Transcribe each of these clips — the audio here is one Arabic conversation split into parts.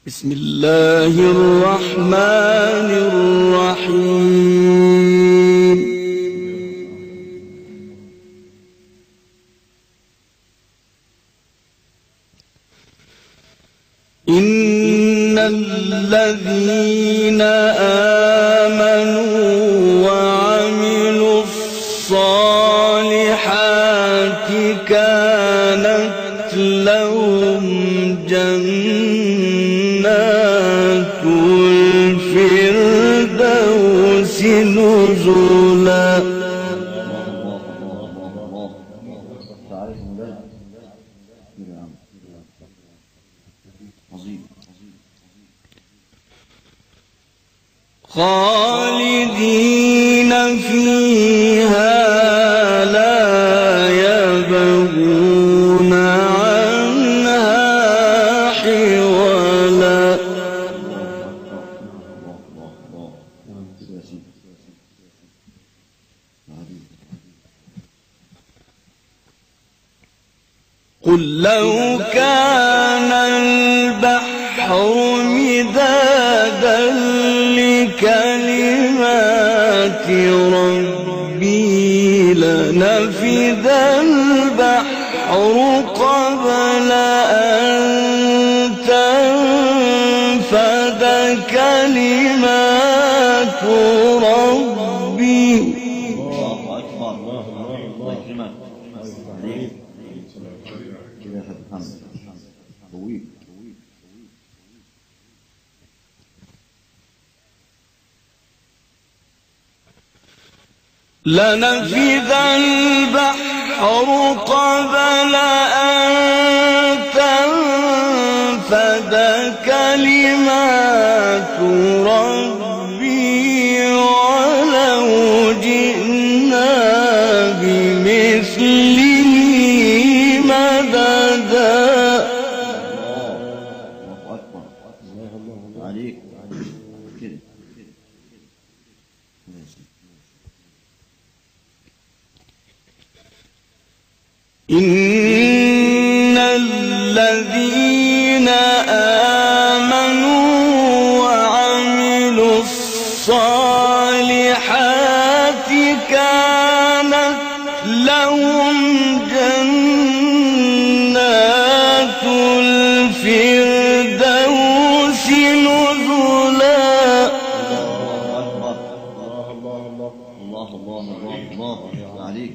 بسم الله الرحمن الرحيم. إن الذين آمنوا وعملوا الصالحات كانت لهم جنات الفردوس نزلا. خالدين فيها لا يبغون عنها حولا. قل لو كان البحر مدادا لكلمات ربي لنفد البحر قبل أن تنفد كلمات ربي. الله أكبر. الله يكرمك. كده الحمد طويل. لنفد البحر قبل أن تنفد كلمات ربي ولو جئنا بمثله مددا. الله أكبر. عليك كده. إن الذين آمنوا وعملوا الصالحات كانت لهم جنات الفردوس نزلا. الله عليك.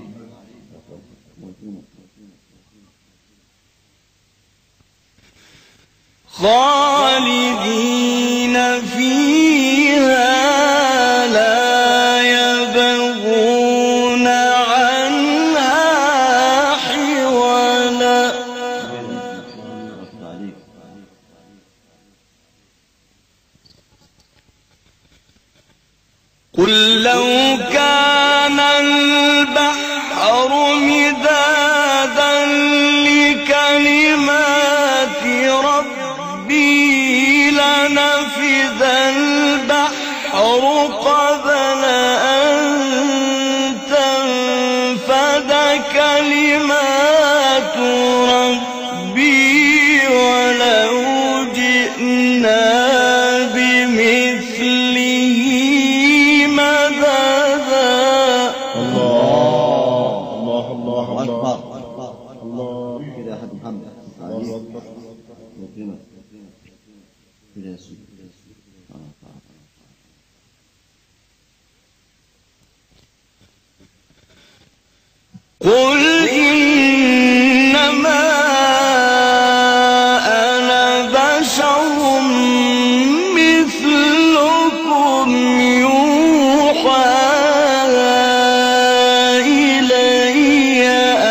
خالدين فيها لا يبغون عنها حولا. قل لو كان البحر مدادا لكلمات ربي لنفد البحر قبل أن تنفد كلمات ربي ولو جئنا بمثله مددا. الله أكبر. الله كده أحد محمد. الله أكبر. يكرمك. كده يا سيدي. قل إنما أنا بشر مثلكم يوحى إلي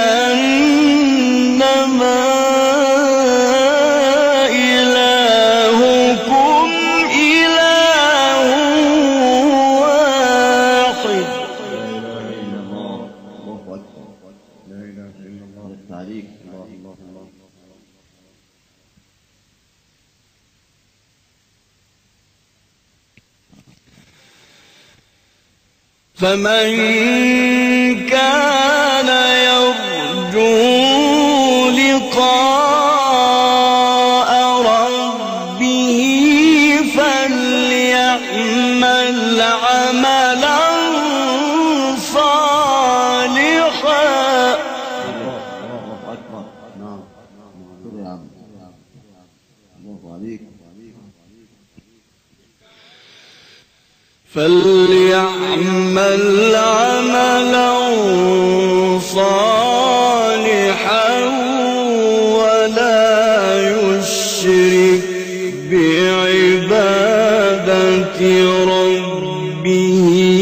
أنما إلهكم إله واحد. عليك. فمن كان يرجو لقاء ربه عليك. فليعمل عملا صالحا ولا يشرك بعبادة ربه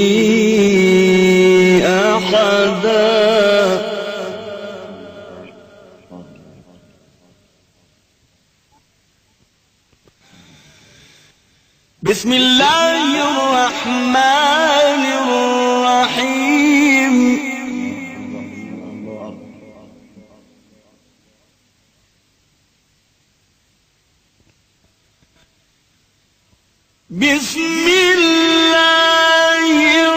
أحدا. بسم الله الرحمن الرحيم. بسم الله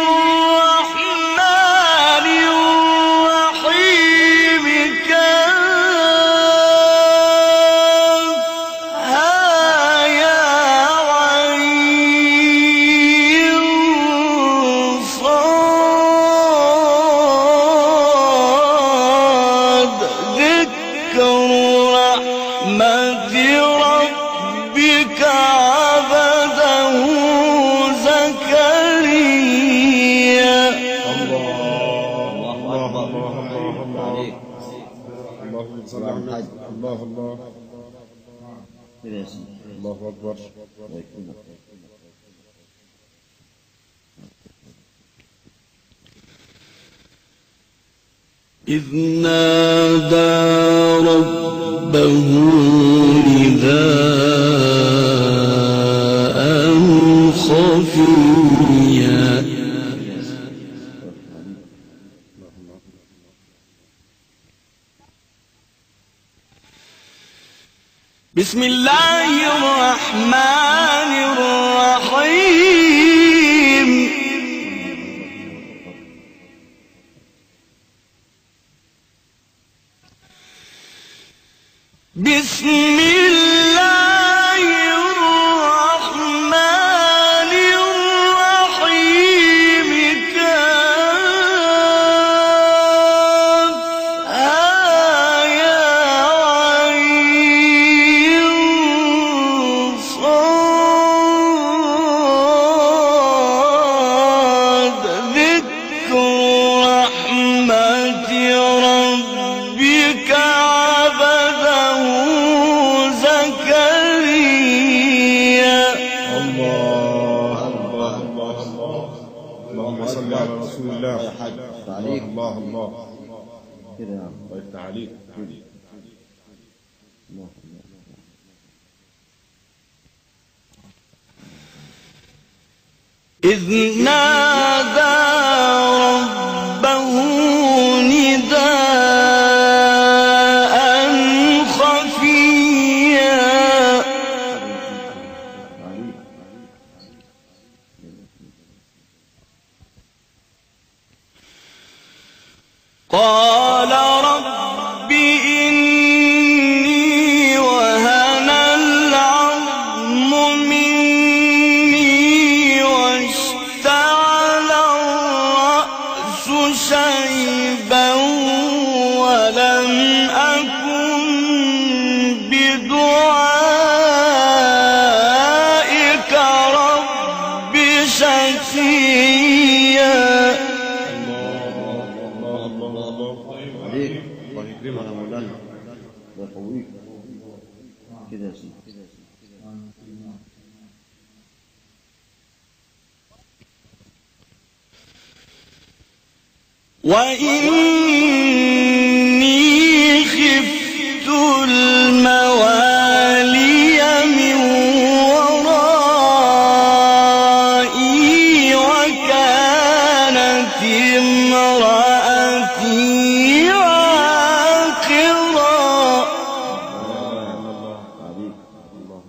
الرحمن الرحيم. كافها يا عين صاد. ذكر رحمة ربك عبده زكريا. الله أكبر. عليك. اللهم صل على الله كده يا سيدي. الله أكبر. الله يكرمك. إذ نادى ربه نداء خفيا. بسم الله الرحمن الرحيم. بسم الله الرحمن الرحيم. كافها يا عين صاد. ذكر رحمة ربك عبده زكريا. اللهم صل على رسول الله. عليك. الله كده يا عم. الله يفتح عليك. الله. إذ نادى ربه نداء خفيا. عليك. قال رب إني وهن العظم مني واشتعل الرأس شيبا ولم أكن بدعائك رب شقيا. عليك. الله يكرمك. يا مولانا. الله يقويك. كده يا سيدي. وإني خفت الموالي من ورائي وكانت امرأتي عاقرا. عليك. الله.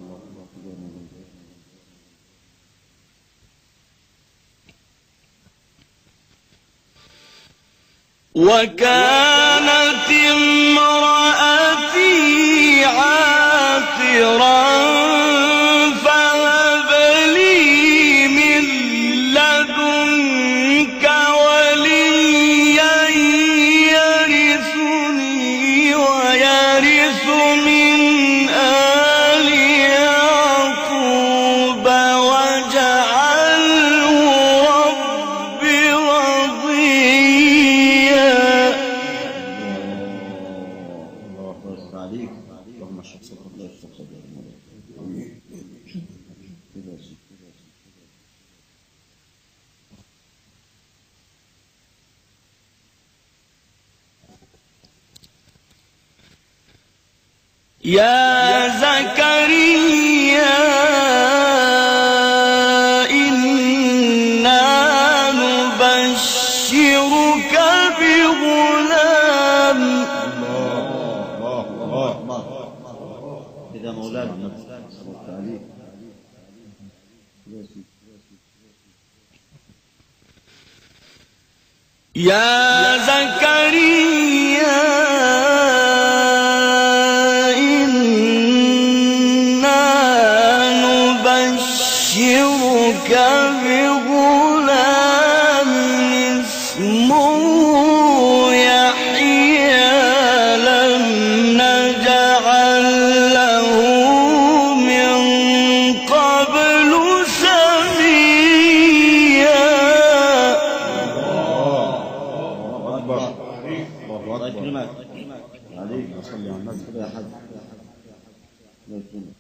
وكانت امرأتي عاقرا فهب لي من لدنك وليا يرثني ويرث من آل يا زكريا إنا نبشرك بغلام. الله كده مولانا النبي صلى الله عليه وسلم. يا زكريا إنا نبشرك بغلام اسمه يحيى لم نجعل له من قبل سميا. أكبر. الله الله أكبر. يكرمك عليك صلي على النبي. كده يا حاج. الله يكرمك.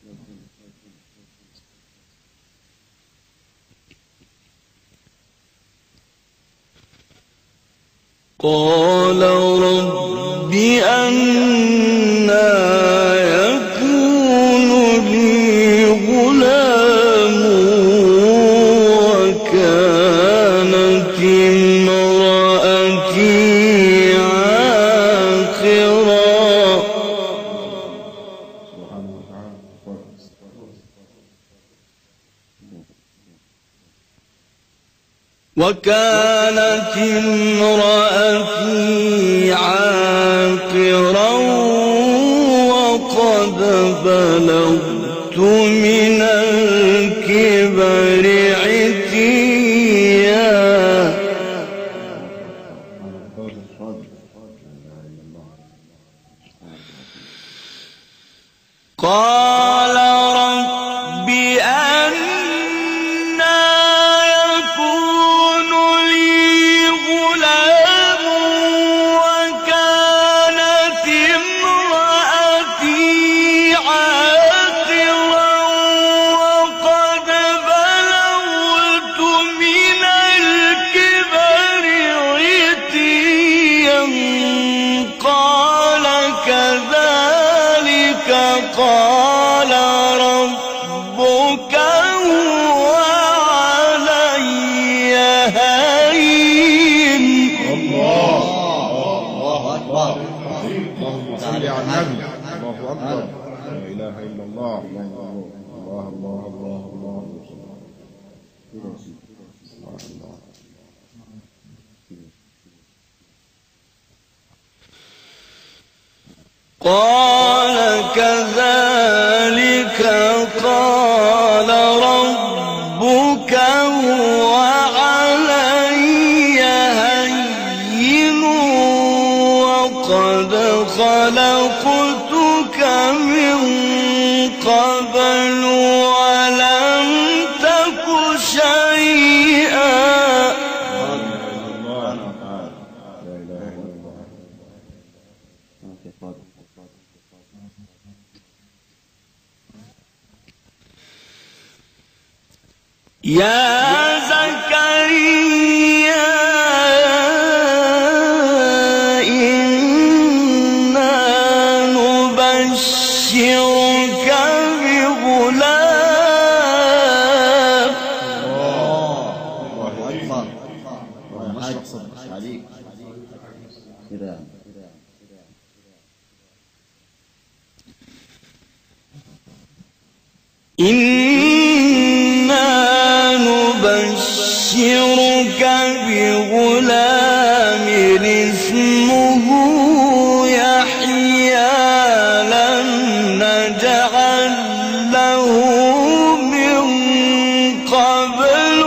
قال رب أنى يكون لي غلام وكانت امرأتي عاقرا. سبحانه وتعالى. وكانت امرأتي عاقرا وقد بلغت من الكبر عتيا. قال رب أنى يكون لي غلام وكانت امرأتي عاقرا وقد بلغت من الكبر عتيا. قال كذلك قال ربك هو علي هين. الله أكبر. اللهم صل على النبي. الله أكبر. لا إله إلا الله. الله الله الله الله الله. كده يا سيدي. الله. قال كذلك قال ربك هو علي هين وقد خلقتك من قبل ولم تك شيئا. الله. لا إله إلا الله. يا زكريا إنا نبشرك بغلام. الله أكبر. الله حاج عليك كده. إنا نبشرك بغلام اسمه يحيى لم نجعل له من قبل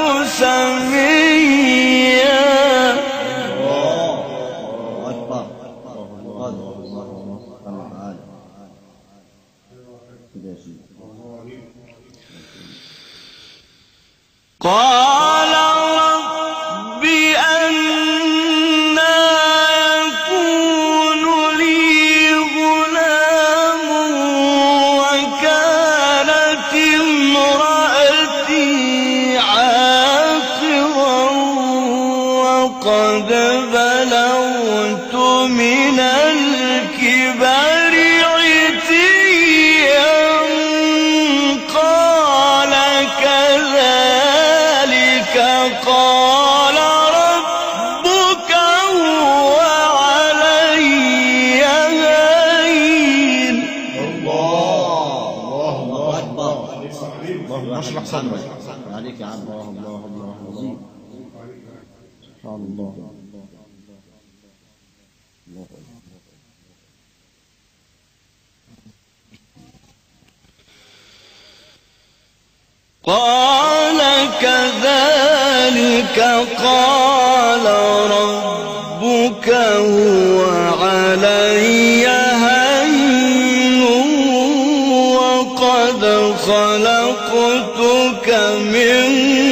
سميا. الله أكبر. الله سبحانه وتعالى كده يا سيدي. قال رب أنى يكون لي غلام وكانت امرأتي عاقرا وقد بلغت من الكبر عتيا. اللهم اشرح صدرك. عليك يا عم. الله الله الله الله. سبحان الله. قال كذلك قال ربك هو علي هين وقد خلقتك من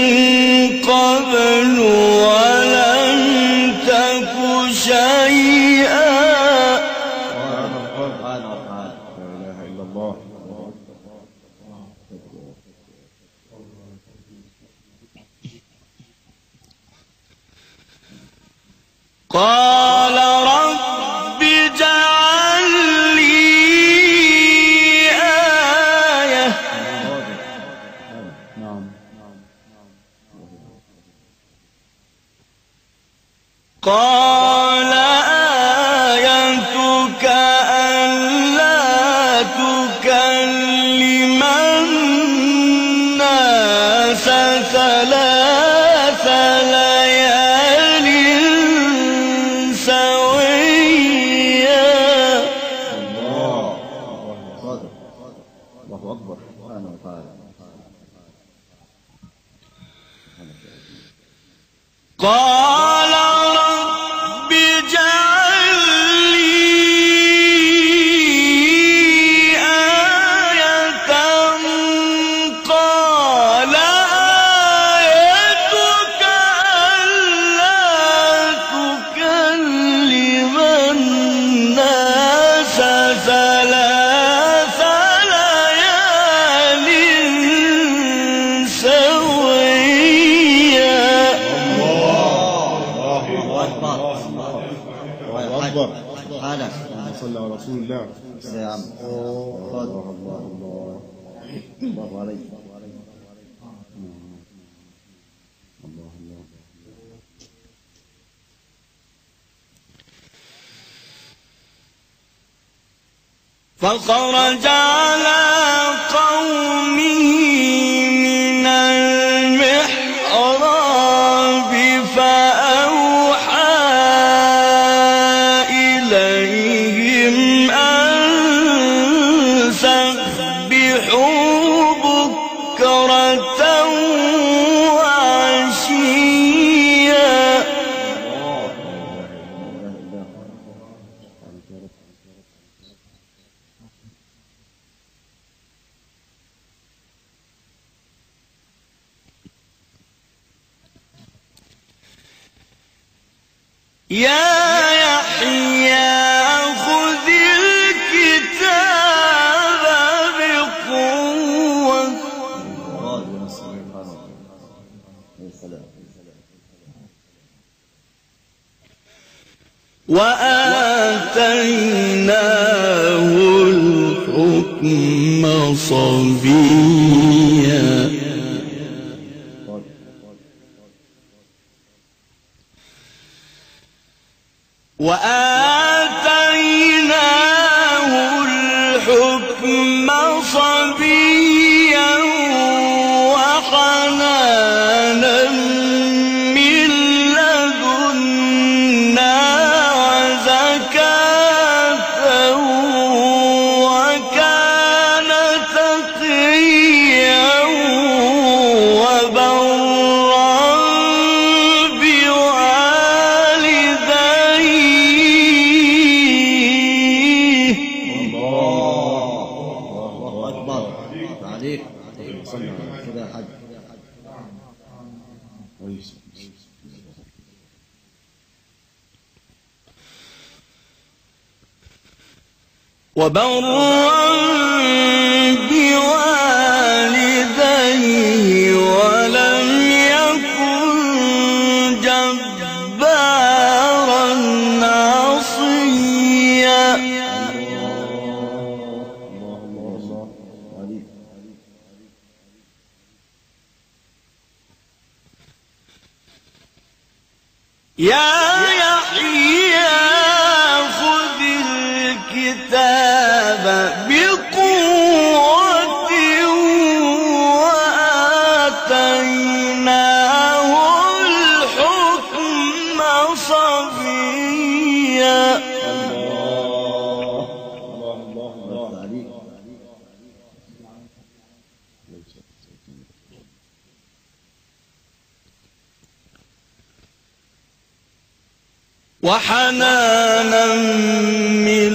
قبل ولم تك شيئا. لا إله إلا الله. قال رب اجعل لي آية. نعم. قال آيتك ألا تكلم الناس ثلاث ليال سويا. الله صادق. الله أكبر سبحانه وتعالى. قال رب اجعل لي آية. قال آيتك ألا تكلم الناس ثلاث ليال سويا. الله أكبر. سبحانك. صلى على رسول الله. يا عم. صادق. الله الله الله عليك. الله الله. فخرج على قومه من المحراب فأوحى إليهم أن سبحوا بكرة وعشيا. يا يحيى خذ الكتاب بقوة. وآتيناه الحكم صبيا. وآتيناه الحكم صبيا وحنانا من لدنا وزكاة وكان تقيا وبرا عليك. كده يا حاج. كويس. وبرا بوالديه ولم يكن جبارا عصيا. يا يحيى خذ الكتاب بقوة وحنانا من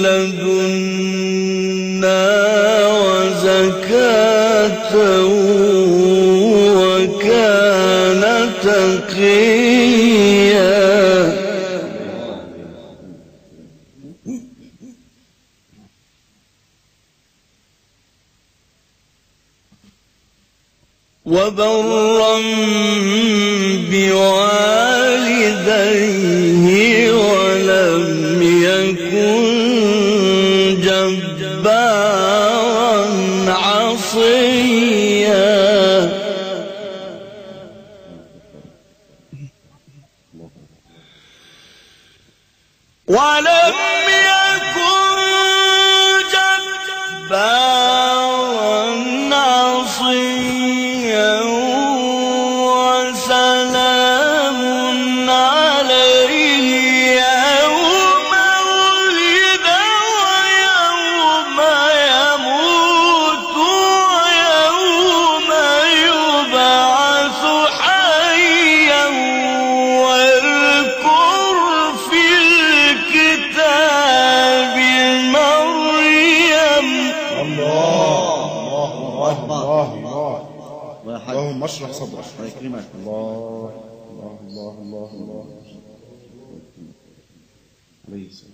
لدنا وزكاة وكان تقيا وبرا بوالديه ولم يكن جبارا عصيا ولم يكن جبارا عصيا وسلام عليه يوم ولد ويوم يموت ويوم يبعث حيا واذكر في الكتاب مريم. اللهم اشرح صدرك. الله يكرمك. الله الله الله الله الله عليه السلام.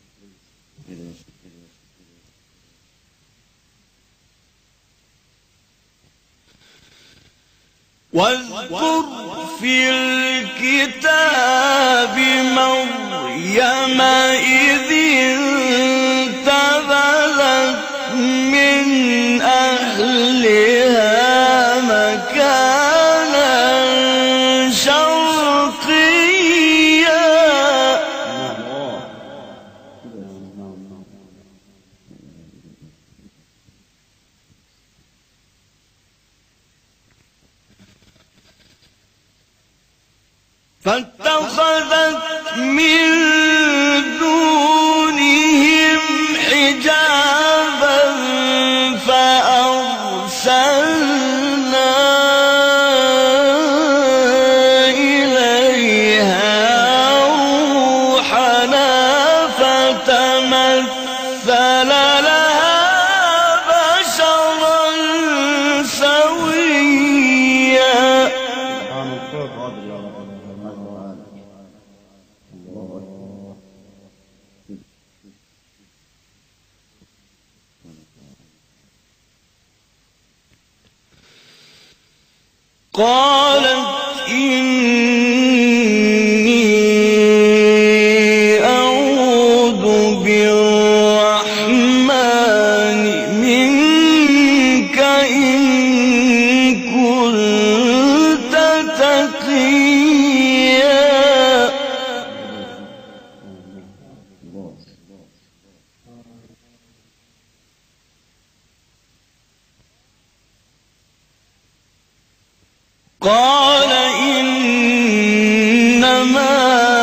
واذكر في الكتاب مريم إذ انتبذت من أهلها مكانا شرقيا فاتخذت من دونهم حجابا فأرسلنا إليها روحنا فتمثل لها بشرا سويا. سبحان القادر يا رب. قالت إني أعوذ بالرحمن منك إن كنت تقيا. قال إنما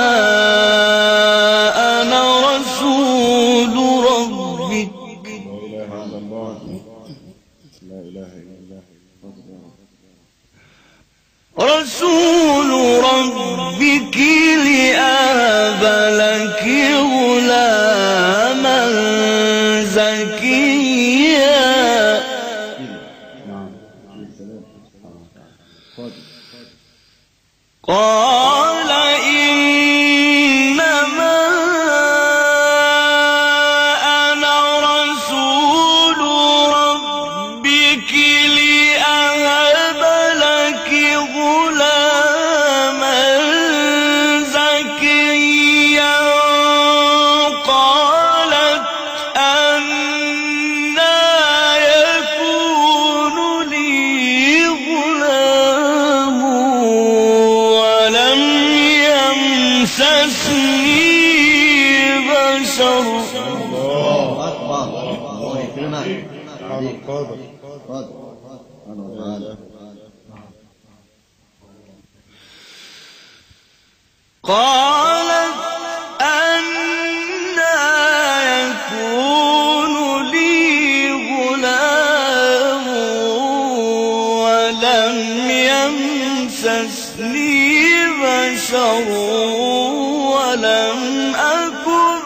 أنا رسول ربك لا إله إلا الله. لا إله إلا الله. رسول ربك لأهب لك غلاما زكيا. قال إنما أنا رسول ربك لأهب لك غلاما زكيا. قالت أنى يكون لي غلام ولم يمسسني بشر. الله أكبر. الله يكرمك. سبحان القادر. سبحانه وتعالى. قالت أنى يكون لي غلام ولم يمسسني بشر ولم أك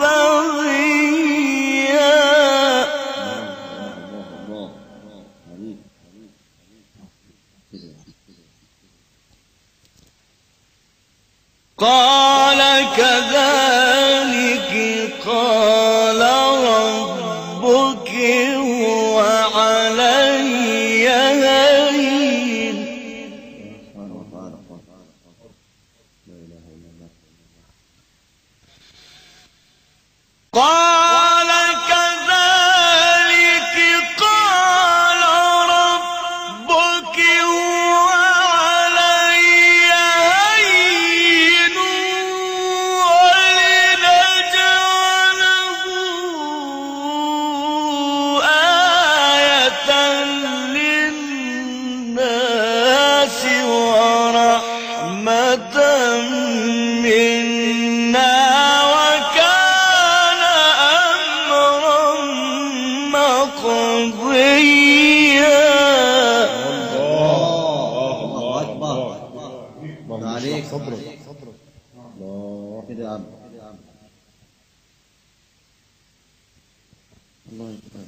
بغيا. الله عليك كده. قال كذلك قال ربك هو علي هين. سبحانه وتعالى لا إله إلا الله. قال كذلك قال ربك هو علي هين ولنجعله آية للناس ورحمة منا وكان أمرا مقضيا. الله أكبر. اللهم عليك. اشرح صدرك. الله كده يا عم. الله يكبر.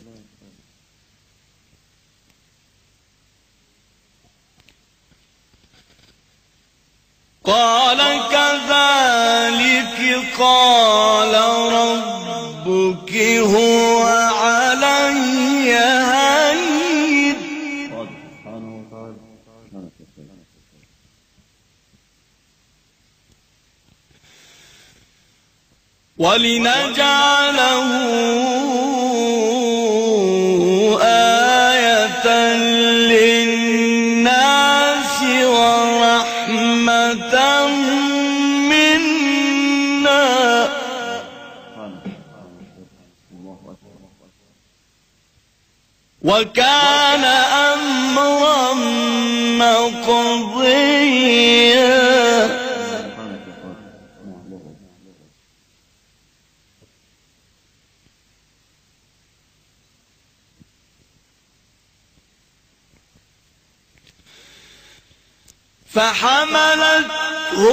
قال كذلك قال ربك هو علي هين سبحانه وتعالى. ولنجعله آية للناس ورحمة منا الله أكبر. وكان أمرا مقضيا. سبحانك يا قادر. الله أكبر. فحملته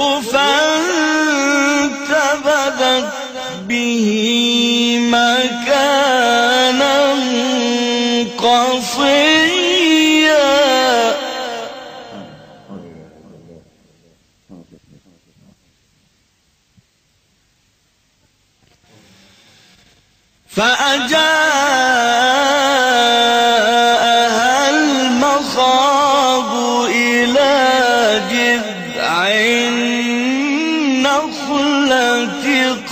فانتبذت به مكانا قصيا. فأجاءها المخاض إلى جذع النخلة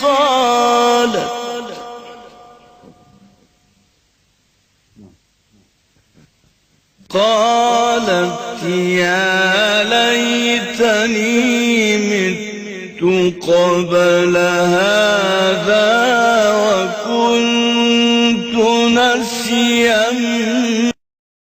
قالت يا ليتني مت قبل هذا وكنت نسيا